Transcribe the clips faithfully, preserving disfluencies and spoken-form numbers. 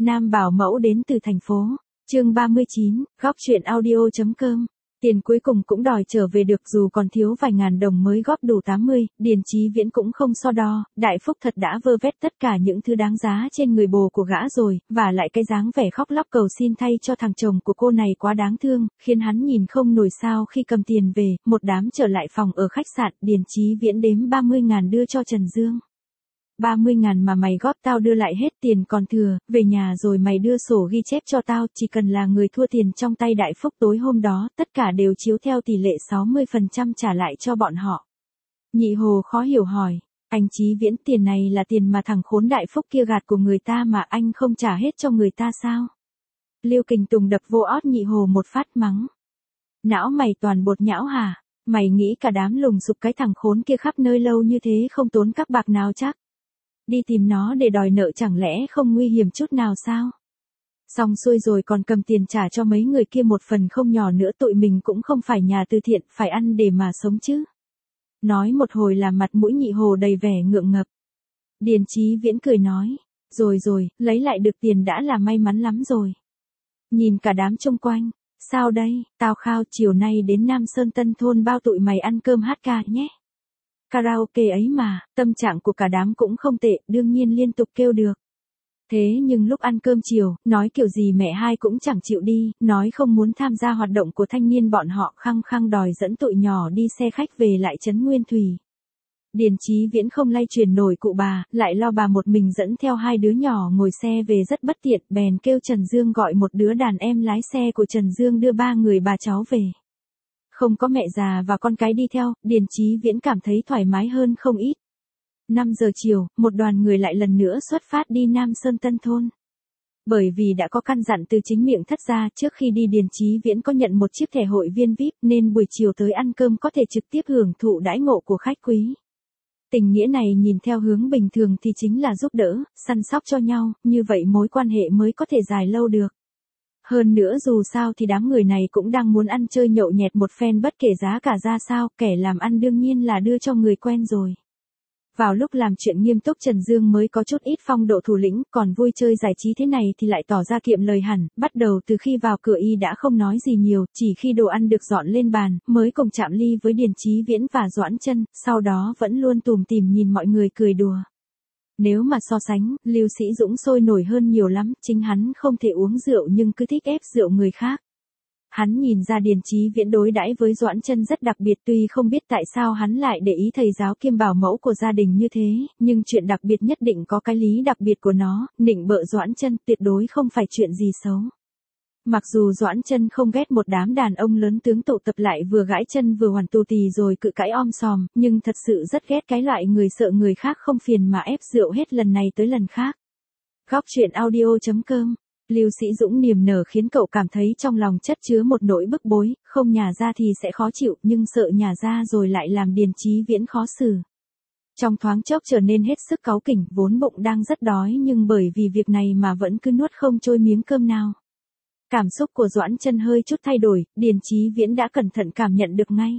Nam bảo mẫu đến từ thành phố. Chương ba mươi chín, góc truyện audio.com. Tiền cuối cùng cũng đòi trở về được, dù còn thiếu vài ngàn đồng mới góp đủ tám mươi, Điền Chí Viễn cũng không so đo, Đại Phúc thật đã vơ vét tất cả những thứ đáng giá trên người bồ của gã rồi, và lại cái dáng vẻ khóc lóc cầu xin thay cho thằng chồng của cô này quá đáng thương, khiến hắn nhìn không nổi sao khi cầm tiền về, một đám trở lại phòng ở khách sạn, Điền Chí Viễn đếm ba mươi ngàn đưa cho Trần Dương. ba mươi ngàn mà mày góp tao đưa lại hết, tiền còn thừa, về nhà rồi mày đưa sổ ghi chép cho tao, chỉ cần là người thua tiền trong tay Đại Phúc tối hôm đó, tất cả đều chiếu theo tỷ lệ sáu mươi phần trăm trả lại cho bọn họ. Nhị Hồ khó hiểu hỏi, anh Chí Viễn, tiền này là tiền mà thằng khốn Đại Phúc kia gạt của người ta mà anh không trả hết cho người ta sao? Liêu Kình Tùng đập vô ót Nhị Hồ một phát mắng. Não mày toàn bột nhão hả? Mày nghĩ cả đám lùng sục cái thằng khốn kia khắp nơi lâu như thế không tốn các bạc nào chắc? Đi tìm nó để đòi nợ chẳng lẽ không nguy hiểm chút nào sao? Xong xuôi rồi còn cầm tiền trả cho mấy người kia một phần không nhỏ nữa, tụi mình cũng không phải nhà từ thiện, phải ăn để mà sống chứ. Nói một hồi là mặt mũi Nhị Hồ đầy vẻ ngượng ngập. Điền Chí Viễn cười nói, rồi rồi, lấy lại được tiền đã là may mắn lắm rồi. Nhìn cả đám xung quanh, sao đây, tao khao chiều nay đến Nam Sơn Tân Thôn bao tụi mày ăn cơm hát ca nhé. Karaoke ấy mà, tâm trạng của cả đám cũng không tệ, đương nhiên liên tục kêu được. Thế nhưng lúc ăn cơm chiều, nói kiểu gì mẹ hai cũng chẳng chịu đi, nói không muốn tham gia hoạt động của thanh niên bọn họ, khăng khăng đòi dẫn tụi nhỏ đi xe khách về lại trấn Nguyên Thủy. Điền Chí Viễn không lay truyền nổi cụ bà, lại lo bà một mình dẫn theo hai đứa nhỏ ngồi xe về rất bất tiện, bèn kêu Trần Dương gọi một đứa đàn em lái xe của Trần Dương đưa ba người bà cháu về. Không có mẹ già và con cái đi theo, Điền Chí Viễn cảm thấy thoải mái hơn không ít. năm giờ chiều, một đoàn người lại lần nữa xuất phát đi Nam Sơn Tân Thôn. Bởi vì đã có căn dặn từ chính miệng thất gia, trước khi đi Điền Chí Viễn có nhận một chiếc thẻ hội viên vi ai pi, nên buổi chiều tới ăn cơm có thể trực tiếp hưởng thụ đãi ngộ của khách quý. Tình nghĩa này nhìn theo hướng bình thường thì chính là giúp đỡ, săn sóc cho nhau, như vậy mối quan hệ mới có thể dài lâu được. Hơn nữa dù sao thì đám người này cũng đang muốn ăn chơi nhậu nhẹt một phen bất kể giá cả ra sao, kẻ làm ăn đương nhiên là đưa cho người quen rồi. Vào lúc làm chuyện nghiêm túc Trần Dương mới có chút ít phong độ thủ lĩnh, còn vui chơi giải trí thế này thì lại tỏ ra kiệm lời hẳn, bắt đầu từ khi vào cửa y đã không nói gì nhiều, chỉ khi đồ ăn được dọn lên bàn, mới cùng chạm ly với Điền Chí Viễn và Doãn Chân, sau đó vẫn luôn tủm tỉm nhìn mọi người cười đùa. Nếu mà so sánh, Lưu Sĩ Dũng sôi nổi hơn nhiều lắm, chính hắn không thể uống rượu nhưng cứ thích ép rượu người khác. Hắn nhìn ra Điền Chí Viễn đối đãi với Doãn Chân rất đặc biệt, tuy không biết tại sao hắn lại để ý thầy giáo kiêm bảo mẫu của gia đình như thế, nhưng chuyện đặc biệt nhất định có cái lý đặc biệt của nó, nịnh bợ Doãn Chân tuyệt đối không phải chuyện gì xấu. Mặc dù Doãn Chân không ghét một đám đàn ông lớn tướng tụ tập lại vừa gãi chân vừa hoàn tù tì rồi cự cãi om sòm, nhưng thật sự rất ghét cái loại người sợ người khác không phiền mà ép rượu hết lần này tới lần khác. Góc truyện audio.com. Lưu Sĩ Dũng niềm nở khiến cậu cảm thấy trong lòng chất chứa một nỗi bức bối, không nhả ra thì sẽ khó chịu, nhưng sợ nhả ra rồi lại làm Điền Chí Viễn khó xử. Trong thoáng chốc trở nên hết sức cáu kỉnh, vốn bụng đang rất đói nhưng bởi vì việc này mà vẫn cứ nuốt không trôi miếng cơm nào. Cảm xúc của Doãn Chân hơi chút thay đổi, Điền Chí Viễn đã cẩn thận cảm nhận được ngay.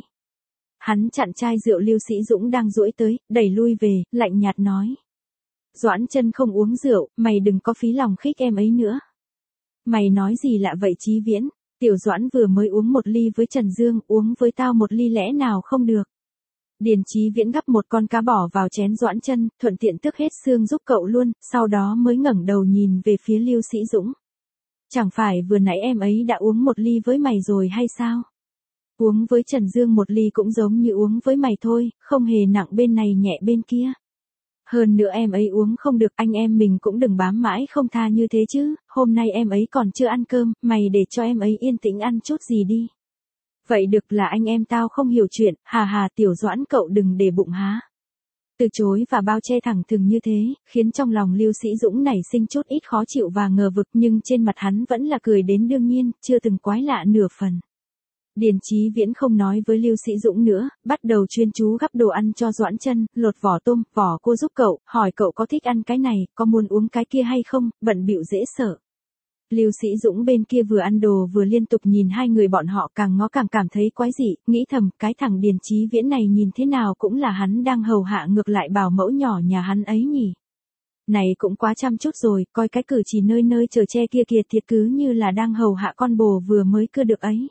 Hắn chặn chai rượu Lưu Sĩ Dũng đang duỗi tới, đẩy lui về, lạnh nhạt nói. Doãn Chân không uống rượu, mày đừng có phí lòng khích em ấy nữa. Mày nói gì lạ vậy Chí Viễn, tiểu Doãn vừa mới uống một ly với Trần Dương, uống với tao một ly lẽ nào không được. Điền Chí Viễn gắp một con cá bỏ vào chén Doãn Chân, thuận tiện tước hết xương giúp cậu luôn, sau đó mới ngẩng đầu nhìn về phía Lưu Sĩ Dũng. Chẳng phải vừa nãy em ấy đã uống một ly với mày rồi hay sao? Uống với Trần Dương một ly cũng giống như uống với mày thôi, không hề nặng bên này nhẹ bên kia. Hơn nữa em ấy uống không được, anh em mình cũng đừng bám mãi không tha như thế chứ, hôm nay em ấy còn chưa ăn cơm, mày để cho em ấy yên tĩnh ăn chút gì đi. Vậy được là anh em tao không hiểu chuyện, hà hà tiểu Doãn cậu đừng để bụng há. Từ chối và bao che thẳng thừng như thế, khiến trong lòng Lưu Sĩ Dũng nảy sinh chút ít khó chịu và ngờ vực, nhưng trên mặt hắn vẫn là cười đến đương nhiên, chưa từng quái lạ nửa phần. Điền Chí Viễn không nói với Lưu Sĩ Dũng nữa, bắt đầu chuyên chú gắp đồ ăn cho Doãn Chân, lột vỏ tôm, vỏ cua giúp cậu, hỏi cậu có thích ăn cái này, có muốn uống cái kia hay không, bận bịu dễ sợ. Lưu Sĩ Dũng bên kia vừa ăn đồ vừa liên tục nhìn hai người bọn họ, càng ngó càng cảm thấy quái dị, nghĩ thầm, cái thằng Điền Chí Viễn này nhìn thế nào cũng là hắn đang hầu hạ ngược lại bảo mẫu nhỏ nhà hắn ấy nhỉ. Này cũng quá chăm chút rồi, coi cái cử chỉ nơi nơi chở che kia kìa thiệt cứ như là đang hầu hạ con bồ vừa mới cưa được ấy.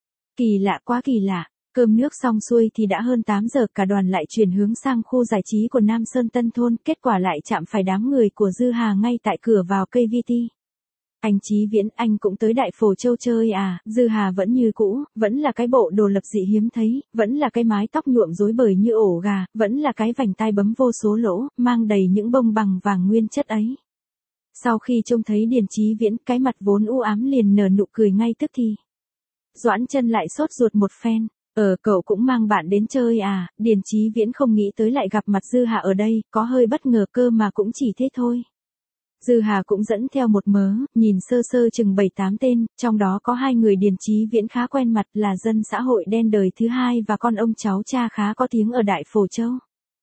Kỳ lạ quá kỳ lạ. Cơm nước xong xuôi thì đã hơn tám giờ, cả đoàn lại chuyển hướng sang khu giải trí của Nam Sơn Tân Thôn, kết quả lại chạm phải đám người của Dư Hà ngay tại cửa vào cây vê tê. Anh Chí Viễn, anh cũng tới Đại Phổ Châu chơi à? Dư Hà vẫn như cũ, vẫn là cái bộ đồ lập dị hiếm thấy, vẫn là cái mái tóc nhuộm rối bời như ổ gà, vẫn là cái vành tai bấm vô số lỗ, mang đầy những bông bằng vàng nguyên chất ấy. Sau khi trông thấy Điền Chí Viễn, cái mặt vốn u ám liền nở nụ cười ngay tức thì. Doãn Chân lại sốt ruột một phen. Ờ cậu cũng mang bạn đến chơi à? Điền Chí Viễn không nghĩ tới lại gặp mặt Dư Hà ở đây, có hơi bất ngờ cơ mà cũng chỉ thế thôi. Dư Hà cũng dẫn theo một mớ, nhìn sơ sơ chừng bảy tám tên, trong đó có hai người Điền Chí Viễn khá quen mặt là dân xã hội đen đời thứ hai và con ông cháu cha khá có tiếng ở Đại Phổ Châu.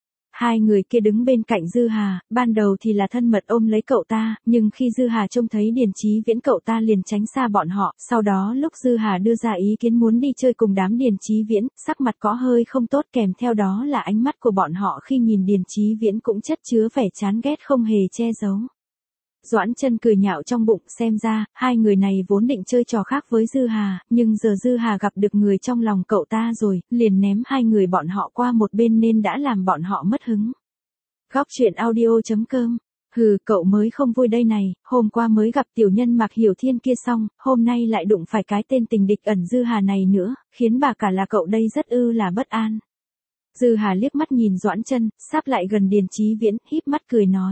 Hai người kia đứng bên cạnh Dư Hà, ban đầu thì là thân mật ôm lấy cậu ta, nhưng khi Dư Hà trông thấy Điền Chí Viễn cậu ta liền tránh xa bọn họ, sau đó lúc Dư Hà đưa ra ý kiến muốn đi chơi cùng đám Điền Chí Viễn, sắc mặt có hơi không tốt kèm theo đó là ánh mắt của bọn họ khi nhìn Điền Chí Viễn cũng chất chứa vẻ chán ghét không hề che giấu. Doãn Chân cười nhạo trong bụng, xem ra, hai người này vốn định chơi trò khác với Dư Hà, nhưng giờ Dư Hà gặp được người trong lòng cậu ta rồi, liền ném hai người bọn họ qua một bên nên đã làm bọn họ mất hứng. Góc truyện audio chấm com. Hừ, cậu mới không vui đây này, hôm qua mới gặp tiểu nhân Mạc Hiểu Thiên kia xong, hôm nay lại đụng phải cái tên tình địch ẩn Dư Hà này nữa, khiến bà cả là cậu đây rất ư là bất an. Dư Hà liếc mắt nhìn Doãn Chân, sắp lại gần Điền Chí Viễn, híp mắt cười nói.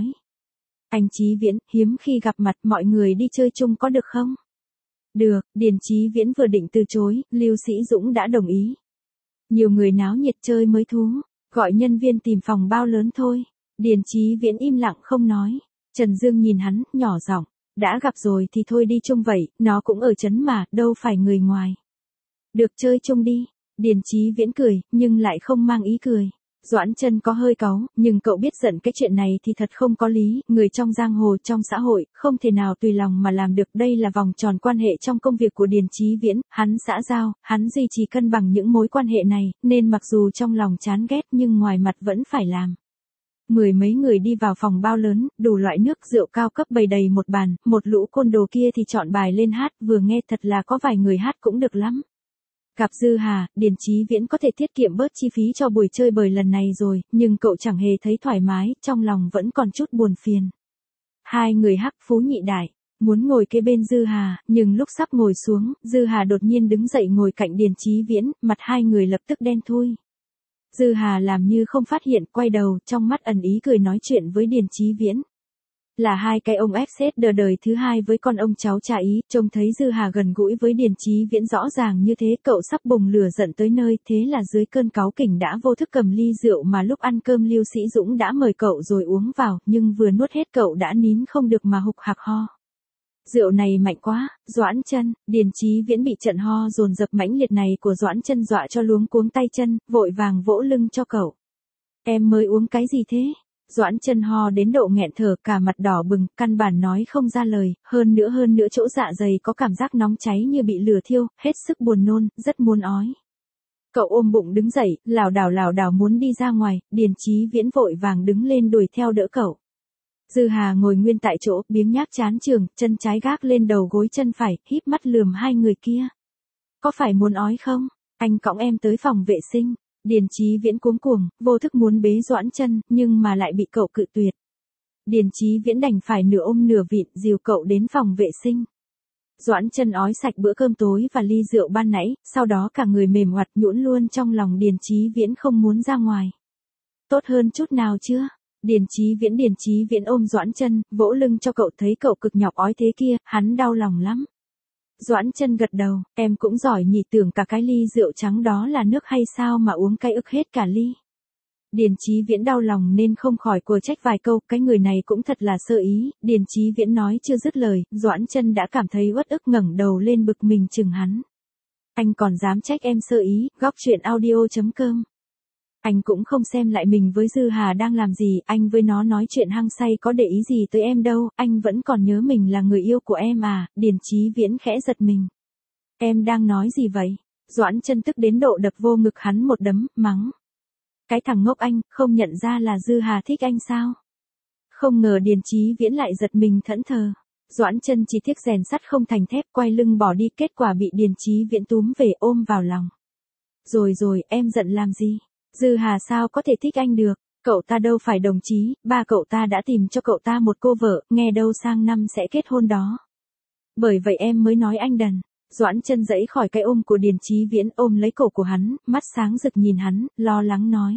Anh Chí Viễn, hiếm khi gặp mặt, mọi người đi chơi chung có được không? Được, Điền Chí Viễn vừa định từ chối, Lưu Sĩ Dũng đã đồng ý. Nhiều người náo nhiệt chơi mới thú, gọi nhân viên tìm phòng bao lớn thôi. Điền Chí Viễn im lặng không nói. Trần Dương nhìn hắn, nhỏ giọng, đã gặp rồi thì thôi đi chung vậy, nó cũng ở trấn mà, đâu phải người ngoài. Được chơi chung đi. Điền Chí Viễn cười, nhưng lại không mang ý cười. Doãn Chân có hơi cáu, nhưng cậu biết giận cái chuyện này thì thật không có lý, người trong giang hồ trong xã hội, không thể nào tùy lòng mà làm được, đây là vòng tròn quan hệ trong công việc của Điền Chí Viễn, hắn xã giao, hắn duy trì cân bằng những mối quan hệ này, nên mặc dù trong lòng chán ghét nhưng ngoài mặt vẫn phải làm. Mười mấy người đi vào phòng bao lớn, đủ loại nước rượu cao cấp bày đầy một bàn, một lũ côn đồ kia thì chọn bài lên hát, vừa nghe thật là có vài người hát cũng được lắm. Gặp Dư Hà, Điền Chí Viễn có thể tiết kiệm bớt chi phí cho buổi chơi bời lần này rồi, nhưng cậu chẳng hề thấy thoải mái, trong lòng vẫn còn chút buồn phiền. Hai người hắc phú nhị đại, muốn ngồi kế bên Dư Hà, nhưng lúc sắp ngồi xuống, Dư Hà đột nhiên đứng dậy ngồi cạnh Điền Chí Viễn, mặt hai người lập tức đen thui. Dư Hà làm như không phát hiện, quay đầu, trong mắt ẩn ý cười nói chuyện với Điền Chí Viễn. Là hai cái ông ép xê đờ đời thứ hai với con ông cháu cha ý, trông thấy Dư Hà gần gũi với Điền Chí Viễn rõ ràng như thế, cậu sắp bùng lửa giận tới nơi, thế là dưới cơn cáu kỉnh đã vô thức cầm ly rượu mà lúc ăn cơm Lưu Sĩ Dũng đã mời cậu rồi uống vào, nhưng vừa nuốt hết cậu đã nín không được mà hục hạc ho. Rượu này mạnh quá, Doãn Chân, Điền Chí Viễn bị trận ho dồn dập mãnh liệt này của Doãn Chân dọa cho luống cuống tay chân, vội vàng vỗ lưng cho cậu. Em mới uống cái gì thế? Doãn Chân ho đến độ nghẹn thở, cả mặt đỏ bừng, căn bản nói không ra lời, hơn nữa hơn nữa chỗ dạ dày có cảm giác nóng cháy như bị lửa thiêu, hết sức buồn nôn, rất muốn ói. Cậu ôm bụng đứng dậy, lảo đảo lảo đảo muốn đi ra ngoài, Điền Chí Viễn vội vàng đứng lên đuổi theo đỡ cậu. Dư Hà ngồi nguyên tại chỗ, biếng nhác chán trường, chân trái gác lên đầu gối chân phải, híp mắt lườm hai người kia. Có phải muốn ói không? Anh cõng em tới phòng vệ sinh. Điền Chí Viễn cuống cuồng, vô thức muốn bế Doãn Chân, nhưng mà lại bị cậu cự tuyệt. Điền Chí Viễn đành phải nửa ôm nửa vịn, dìu cậu đến phòng vệ sinh. Doãn Chân ói sạch bữa cơm tối và ly rượu ban nãy, sau đó cả người mềm oặt nhũn luôn trong lòng Điền Chí Viễn không muốn ra ngoài. Tốt hơn chút nào chưa? Điền Chí Viễn Điền Chí Viễn ôm Doãn Chân, vỗ lưng cho cậu, thấy cậu cực nhọc ói thế kia, hắn đau lòng lắm. Doãn Chân gật đầu, em cũng giỏi nhỉ, tưởng cả cái ly rượu trắng đó là nước hay sao mà uống cay ức hết cả ly. Điền Chí Viễn đau lòng nên không khỏi quở trách vài câu, cái người này cũng thật là sơ ý. Điền Chí Viễn nói chưa dứt lời, Doãn Chân đã cảm thấy uất ức ngẩng đầu lên bực mình chừng hắn. Anh còn dám trách em sơ ý? Góc truyện audio chấm com. Anh cũng không xem lại mình với Dư Hà đang làm gì, anh với nó nói chuyện hăng say có để ý gì tới em đâu, anh vẫn còn nhớ mình là người yêu của em à. Điền Chí Viễn khẽ giật mình. Em đang nói gì vậy? Doãn Chân tức đến độ đập vô ngực hắn một đấm, mắng. Cái thằng ngốc anh, không nhận ra là Dư Hà thích anh sao? Không ngờ Điền Chí Viễn lại giật mình thẫn thờ. Doãn Chân chỉ tiếc rèn sắt không thành thép, quay lưng bỏ đi, kết quả bị Điền Chí Viễn túm về ôm vào lòng. Rồi rồi, em giận làm gì? Dư Hà sao có thể thích anh được? Cậu ta đâu phải đồng chí, ba cậu ta đã tìm cho cậu ta một cô vợ, nghe đâu sang năm sẽ kết hôn đó. Bởi vậy em mới nói anh đần. Doãn Chân giãy khỏi cái ôm của Điền Chí Viễn, ôm lấy cổ của hắn, mắt sáng rực nhìn hắn, lo lắng nói.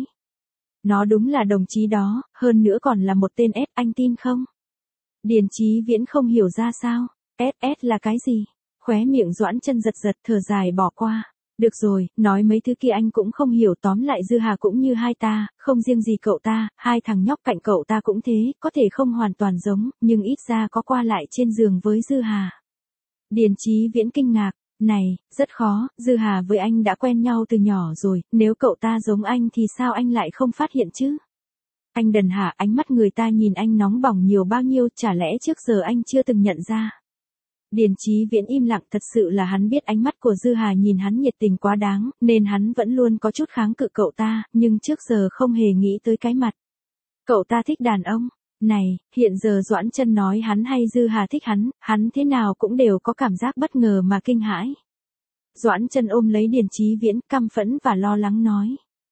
Nó đúng là đồng chí đó, hơn nữa còn là một tên S, anh tin không? Điền Chí Viễn không hiểu ra sao, ét ét là cái gì? Khóe miệng Doãn Chân giật giật, thở dài bỏ qua. Được rồi, nói mấy thứ kia anh cũng không hiểu, tóm lại Dư Hà cũng như hai ta, không riêng gì cậu ta, hai thằng nhóc cạnh cậu ta cũng thế, có thể không hoàn toàn giống, nhưng ít ra có qua lại trên giường với Dư Hà. Điền Chí Viễn kinh ngạc, này, rất khó, Dư Hà với anh đã quen nhau từ nhỏ rồi, nếu cậu ta giống anh thì sao anh lại không phát hiện chứ? Anh đần hả? Ánh mắt người ta nhìn anh nóng bỏng nhiều bao nhiêu, chả lẽ trước giờ anh chưa từng nhận ra? Điền Chí Viễn im lặng, thật sự là hắn biết ánh mắt của Dư Hà nhìn hắn nhiệt tình quá đáng, nên hắn vẫn luôn có chút kháng cự cậu ta, nhưng trước giờ không hề nghĩ tới cái mặt. Cậu ta thích đàn ông. Này, hiện giờ Doãn Chân nói hắn hay Dư Hà thích hắn, hắn thế nào cũng đều có cảm giác bất ngờ mà kinh hãi. Doãn Chân ôm lấy Điền Chí Viễn, căm phẫn và lo lắng nói.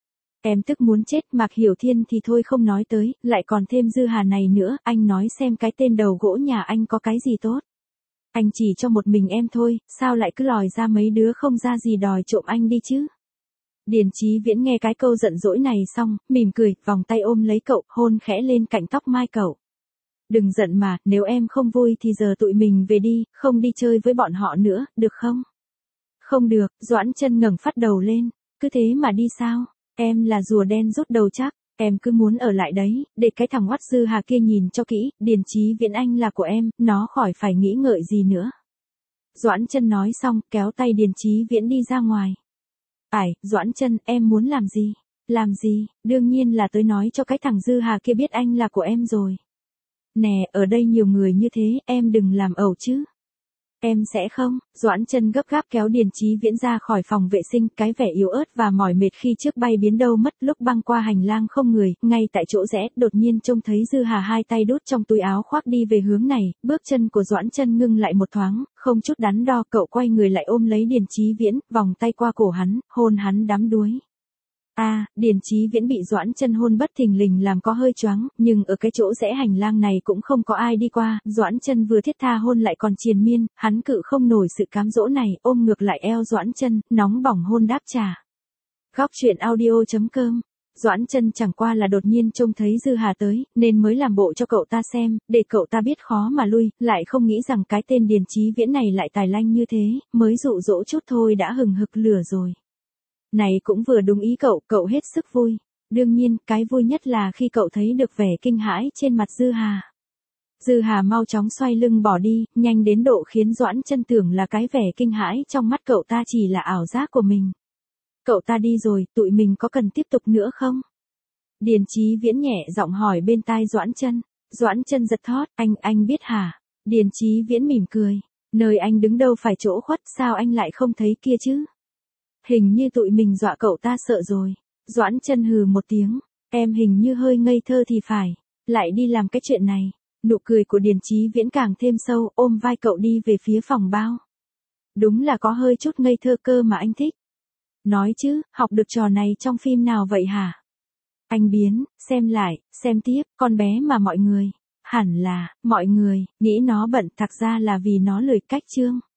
Em tức muốn chết, Mạc Hiểu Thiên thì thôi không nói tới, lại còn thêm Dư Hà này nữa, anh nói xem cái tên đầu gỗ nhà anh có cái gì tốt. Anh chỉ cho một mình em thôi, sao lại cứ lòi ra mấy đứa không ra gì đòi trộm anh đi chứ? Điền Chí Viễn nghe cái câu giận dỗi này xong, mỉm cười, vòng tay ôm lấy cậu, hôn khẽ lên cạnh tóc mai cậu. Đừng giận mà, nếu em không vui thì giờ tụi mình về đi, không đi chơi với bọn họ nữa, được không? Không được, Doãn Chân ngẩng phát đầu lên, cứ thế mà đi sao? Em là rùa đen rút đầu chắc, em cứ muốn ở lại đấy, để cái thằng oắt Dư Hà kia nhìn cho kỹ, Điền Chí Viễn anh là của em, nó khỏi phải nghĩ ngợi gì nữa. Doãn Chân nói xong, kéo tay Điền Chí Viễn đi ra ngoài. Ải, Doãn Chân, em muốn làm gì? Làm gì? Đương nhiên là tới nói cho cái thằng Dư Hà kia biết anh là của em rồi. Nè, ở đây nhiều người như thế, em đừng làm ẩu chứ. Em sẽ không. Doãn Chân gấp gáp kéo Điền Chí Viễn ra khỏi phòng vệ sinh, cái vẻ yếu ớt và mỏi mệt khi trước bay biến đâu mất, lúc băng qua hành lang không người, ngay tại chỗ rẽ, đột nhiên trông thấy Dư Hà hai tay đút trong túi áo khoác đi về hướng này, bước chân của Doãn Chân ngưng lại một thoáng, không chút đắn đo, cậu quay người lại ôm lấy Điền Chí Viễn, vòng tay qua cổ hắn, hôn hắn đắm đuối. A, à, Điền Chí Viễn bị Doãn Chân hôn bất thình lình làm có hơi choáng, nhưng ở cái chỗ rẽ hành lang này cũng không có ai đi qua, Doãn Chân vừa thiết tha hôn lại còn triền miên, hắn cự không nổi sự cám dỗ này, ôm ngược lại eo Doãn Chân, nóng bỏng hôn đáp trả. Góc truyện audio chấm com. Doãn Chân chẳng qua là đột nhiên trông thấy Dư Hà tới, nên mới làm bộ cho cậu ta xem, để cậu ta biết khó mà lui, lại không nghĩ rằng cái tên Điền Chí Viễn này lại tài lanh như thế, mới dụ dỗ chút thôi đã hừng hực lửa rồi. Này cũng vừa đúng ý cậu, cậu hết sức vui. Đương nhiên, cái vui nhất là khi cậu thấy được vẻ kinh hãi trên mặt Dư Hà. Dư Hà mau chóng xoay lưng bỏ đi, nhanh đến độ khiến Doãn Chân tưởng là cái vẻ kinh hãi trong mắt cậu ta chỉ là ảo giác của mình. Cậu ta đi rồi, tụi mình có cần tiếp tục nữa không? Điền Chí Viễn nhẹ giọng hỏi bên tai Doãn Chân. Doãn Chân giật thót, anh, anh biết hả? Điền Chí Viễn mỉm cười. Nơi anh đứng đâu phải chỗ khuất, sao anh lại không thấy kia chứ? Hình như tụi mình dọa cậu ta sợ rồi. Doãn Chân hừ một tiếng, em hình như hơi ngây thơ thì phải, lại đi làm cái chuyện này. Nụ cười của Điền Chí Viễn càng thêm sâu, ôm vai cậu đi về phía phòng bao. Đúng là có hơi chút ngây thơ cơ mà anh thích. Nói chứ, học được trò này trong phim nào vậy hả? Anh biến, xem lại, xem tiếp, con bé mà mọi người, hẳn là, mọi người, nghĩ nó bận, thật ra là vì nó lười cách chương.